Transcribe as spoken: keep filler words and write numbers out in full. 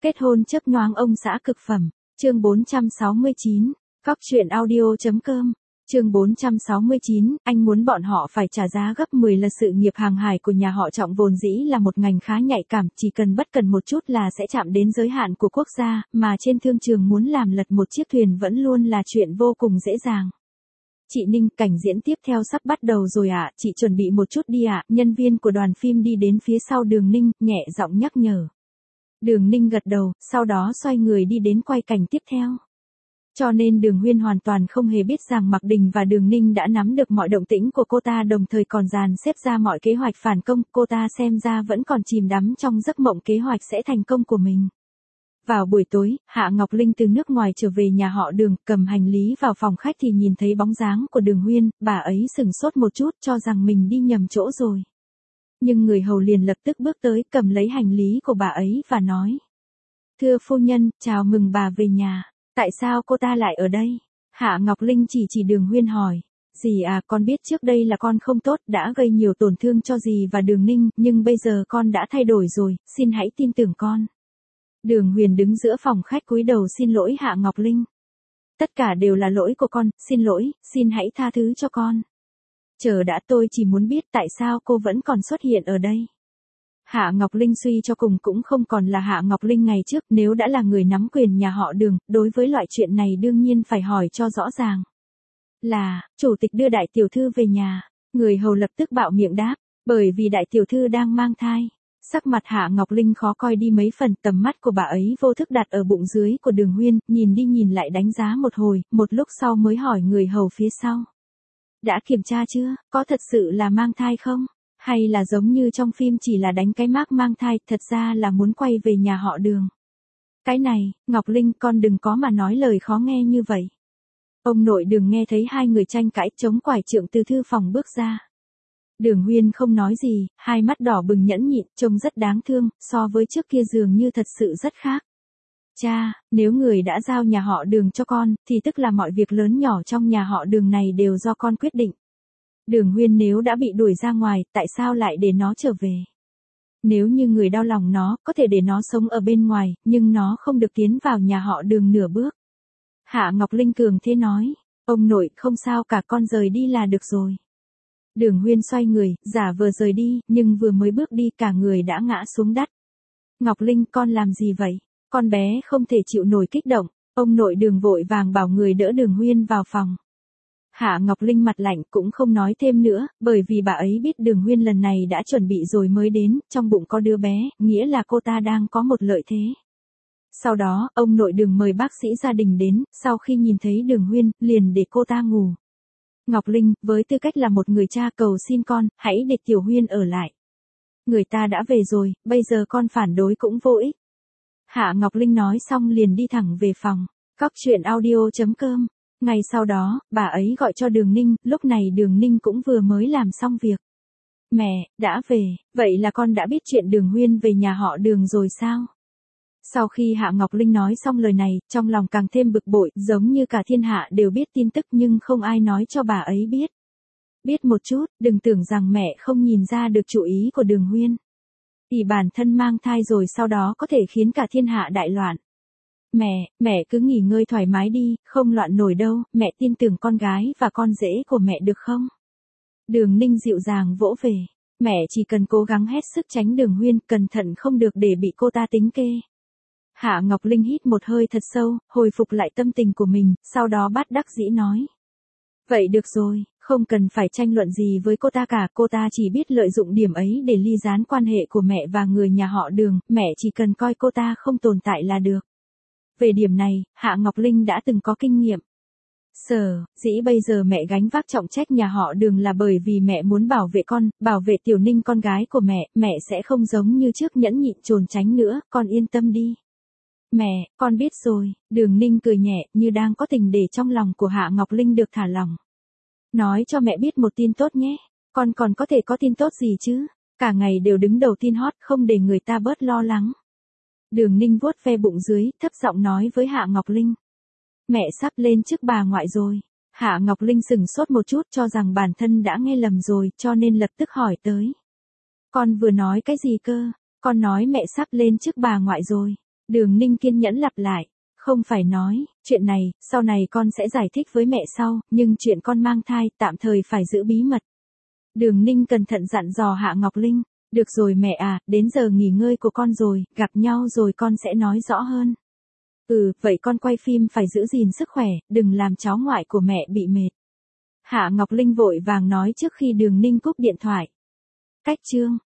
Kết hôn chớp nhoáng ông xã cực phẩm, chương bốn trăm sáu mươi chín, cóc truyện audio.com, chương bốn trăm sáu mươi chín, anh muốn bọn họ phải trả giá gấp mười lần sự nghiệp hàng hải của nhà họ Trọng vốn dĩ là một ngành khá nhạy cảm, chỉ cần bất cần một chút là sẽ chạm đến giới hạn của quốc gia, mà trên thương trường muốn làm lật một chiếc thuyền vẫn luôn là chuyện vô cùng dễ dàng. Chị Ninh, cảnh diễn tiếp theo sắp bắt đầu rồi ạ, à, chị chuẩn bị một chút đi ạ, à. Nhân viên của đoàn phim đi đến phía sau Đường Ninh, nhẹ giọng nhắc nhở. Đường Ninh gật đầu, sau đó xoay người đi đến quay cảnh tiếp theo. Cho nên Đường Huyên hoàn toàn không hề biết rằng Mạc Đình và Đường Ninh đã nắm được mọi động tĩnh của cô ta, đồng thời còn dàn xếp ra mọi kế hoạch phản công, cô ta xem ra vẫn còn chìm đắm trong giấc mộng kế hoạch sẽ thành công của mình. Vào buổi tối, Hạ Ngọc Linh từ nước ngoài trở về nhà họ Đường, cầm hành lý vào phòng khách thì nhìn thấy bóng dáng của Đường Huyên, bà ấy sửng sốt một chút cho rằng mình đi nhầm chỗ rồi. Nhưng người hầu liền lập tức bước tới cầm lấy hành lý của bà ấy và nói. Thưa phu nhân, chào mừng bà về nhà. Tại sao cô ta lại ở đây? Hạ Ngọc Linh chỉ chỉ Đường Huyên hỏi. Dì à, con biết trước đây là con không tốt, đã gây nhiều tổn thương cho dì và Đường Ninh, nhưng bây giờ con đã thay đổi rồi, xin hãy tin tưởng con. Đường Huyền đứng giữa phòng khách cúi đầu xin lỗi Hạ Ngọc Linh. Tất cả đều là lỗi của con, xin lỗi, xin hãy tha thứ cho con. Chờ đã, tôi chỉ muốn biết tại sao cô vẫn còn xuất hiện ở đây. Hạ Ngọc Linh suy cho cùng cũng không còn là Hạ Ngọc Linh ngày trước, nếu đã là người nắm quyền nhà họ Đường, đối với loại chuyện này đương nhiên phải hỏi cho rõ ràng. Là, chủ tịch đưa đại tiểu thư về nhà, người hầu lập tức bạo miệng đáp, bởi vì đại tiểu thư đang mang thai. Sắc mặt Hạ Ngọc Linh khó coi đi mấy phần, tầm mắt của bà ấy vô thức đặt ở bụng dưới của Đường Huyên, nhìn đi nhìn lại đánh giá một hồi, một lúc sau mới hỏi người hầu phía sau. Đã kiểm tra chưa, có thật sự là mang thai không? Hay là giống như trong phim chỉ là đánh cái mác mang thai, thật ra là muốn quay về nhà họ Đường? Cái này, Ngọc Linh con đừng có mà nói lời khó nghe như vậy. Ông nội Đường nghe thấy hai người tranh cãi, chống quải trượng từ thư phòng bước ra. Đường Huyên không nói gì, hai mắt đỏ bừng nhẫn nhịn, trông rất đáng thương, so với trước kia dường như thật sự rất khác. Cha, nếu người đã giao nhà họ Đường cho con, thì tức là mọi việc lớn nhỏ trong nhà họ Đường này đều do con quyết định. Đường Huyên nếu đã bị đuổi ra ngoài, tại sao lại để nó trở về? Nếu như người đau lòng nó, có thể để nó sống ở bên ngoài, nhưng nó không được tiến vào nhà họ Đường nửa bước. Hạ Ngọc Linh cường thế nói, ông nội không sao cả, con rời đi là được rồi. Đường Huyên xoay người, giả vờ rời đi, nhưng vừa mới bước đi cả người đã ngã xuống đất. Ngọc Linh, con làm gì vậy? Con bé không thể chịu nổi kích động, ông nội Đường vội vàng bảo người đỡ Đường Huyên vào phòng. Hạ Ngọc Linh mặt lạnh cũng không nói thêm nữa, bởi vì bà ấy biết Đường Huyên lần này đã chuẩn bị rồi mới đến, trong bụng có đứa bé, nghĩa là cô ta đang có một lợi thế. Sau đó, ông nội Đường mời bác sĩ gia đình đến, sau khi nhìn thấy Đường Huyên, liền để cô ta ngủ. Ngọc Linh, với tư cách là một người cha, cầu xin con, hãy để Tiểu Huyên ở lại. Người ta đã về rồi, bây giờ con phản đối cũng vô ích. Hạ Ngọc Linh nói xong liền đi thẳng về phòng. Cóc truyện audio.com. Ngày sau đó, bà ấy gọi cho Đường Ninh, lúc này Đường Ninh cũng vừa mới làm xong việc. Mẹ, đã về, vậy là con đã biết chuyện Đường Huyên về nhà họ Đường rồi sao? Sau khi Hạ Ngọc Linh nói xong lời này, trong lòng càng thêm bực bội, giống như cả thiên hạ đều biết tin tức nhưng không ai nói cho bà ấy biết. Biết một chút, đừng tưởng rằng mẹ không nhìn ra được chủ ý của Đường Huyên. Thì bản thân mang thai rồi sau đó có thể khiến cả thiên hạ đại loạn. Mẹ, mẹ cứ nghỉ ngơi thoải mái đi, không loạn nổi đâu, mẹ tin tưởng con gái và con rể của mẹ được không? Đường Ninh dịu dàng vỗ về, mẹ chỉ cần cố gắng hết sức tránh Đường Huyên, cẩn thận không được để bị cô ta tính kê. Hạ Ngọc Linh hít một hơi thật sâu, hồi phục lại tâm tình của mình, sau đó bắt đắc dĩ nói. Vậy được rồi, không cần phải tranh luận gì với cô ta cả, cô ta chỉ biết lợi dụng điểm ấy để ly gián quan hệ của mẹ và người nhà họ Đường, mẹ chỉ cần coi cô ta không tồn tại là được. Về điểm này, Hạ Ngọc Linh đã từng có kinh nghiệm. Sở, dĩ bây giờ mẹ gánh vác trọng trách nhà họ Đường là bởi vì mẹ muốn bảo vệ con, bảo vệ Tiểu Ninh con gái của mẹ, mẹ sẽ không giống như trước nhẫn nhịn trốn tránh nữa, con yên tâm đi. Mẹ, con biết rồi, Đường Ninh cười nhẹ, như đang có tình để trong lòng của Hạ Ngọc Linh được thả lỏng. Nói cho mẹ biết một tin tốt nhé, con còn có thể có tin tốt gì chứ, cả ngày đều đứng đầu tin hot, không để người ta bớt lo lắng. Đường Ninh vuốt ve bụng dưới, thấp giọng nói với Hạ Ngọc Linh. Mẹ sắp lên chức bà ngoại rồi. Hạ Ngọc Linh sừng sốt một chút cho rằng bản thân đã nghe lầm rồi, cho nên lập tức hỏi tới. Con vừa nói cái gì cơ? Con nói mẹ sắp lên chức bà ngoại rồi. Đường Ninh kiên nhẫn lặp lại. Không phải nói, chuyện này, sau này con sẽ giải thích với mẹ sau, nhưng chuyện con mang thai, tạm thời phải giữ bí mật. Đường Ninh cẩn thận dặn dò Hạ Ngọc Linh. Được rồi mẹ à, đến giờ nghỉ ngơi của con rồi, gặp nhau rồi con sẽ nói rõ hơn. Ừ, vậy con quay phim phải giữ gìn sức khỏe, đừng làm cháu ngoại của mẹ bị mệt. Hạ Ngọc Linh vội vàng nói trước khi Đường Ninh cúp điện thoại. Cách chương